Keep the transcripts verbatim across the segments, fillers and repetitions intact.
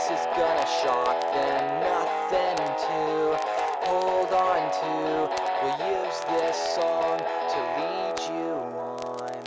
this is gonna shock them. Nothing to hold on to. We'll use this song to lead you on.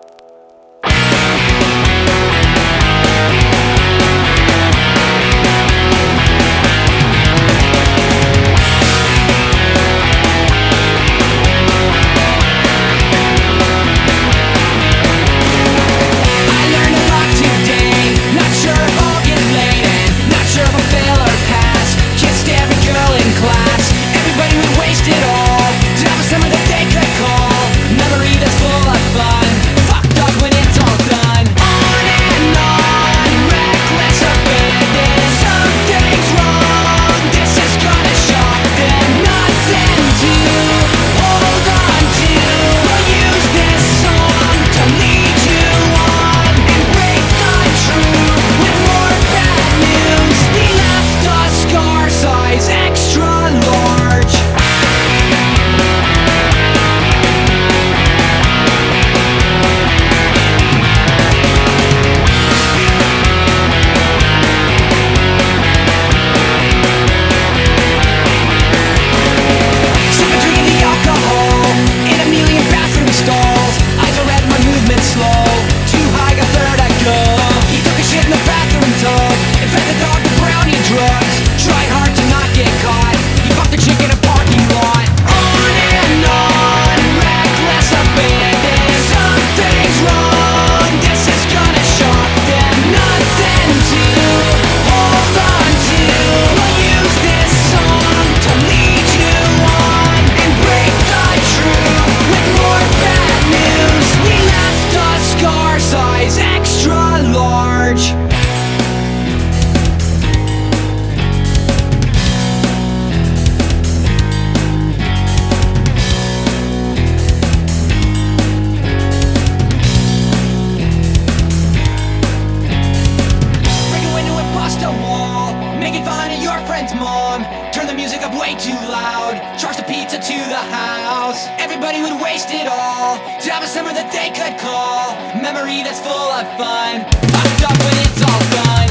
Mom, turn the music up way too loud. Charge the pizza to the house. Everybody would waste it all to have a summer that they could call memory that's full of fun. Fucked up when it's all done.